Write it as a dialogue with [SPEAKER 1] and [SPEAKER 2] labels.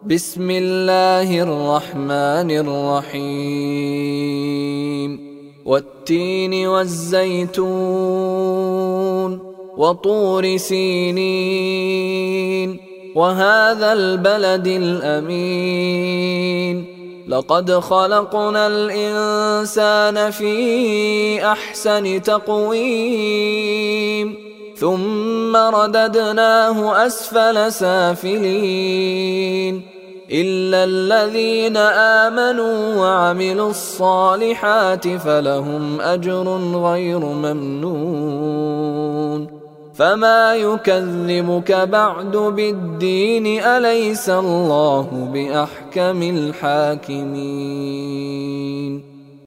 [SPEAKER 1] بسم الله الرحمن الرحيم والتين والزيتون وطور سينين وهذا البلد الأمين لقد خلقنا الإنسان في أحسن تقويم ثم رددناه أسفل سافلين إلا الذين آمنوا وعملوا الصالحات فلهم أجر غير ممنون فما يكذبك بعد بالدين أليس الله بأحكم الحاكمين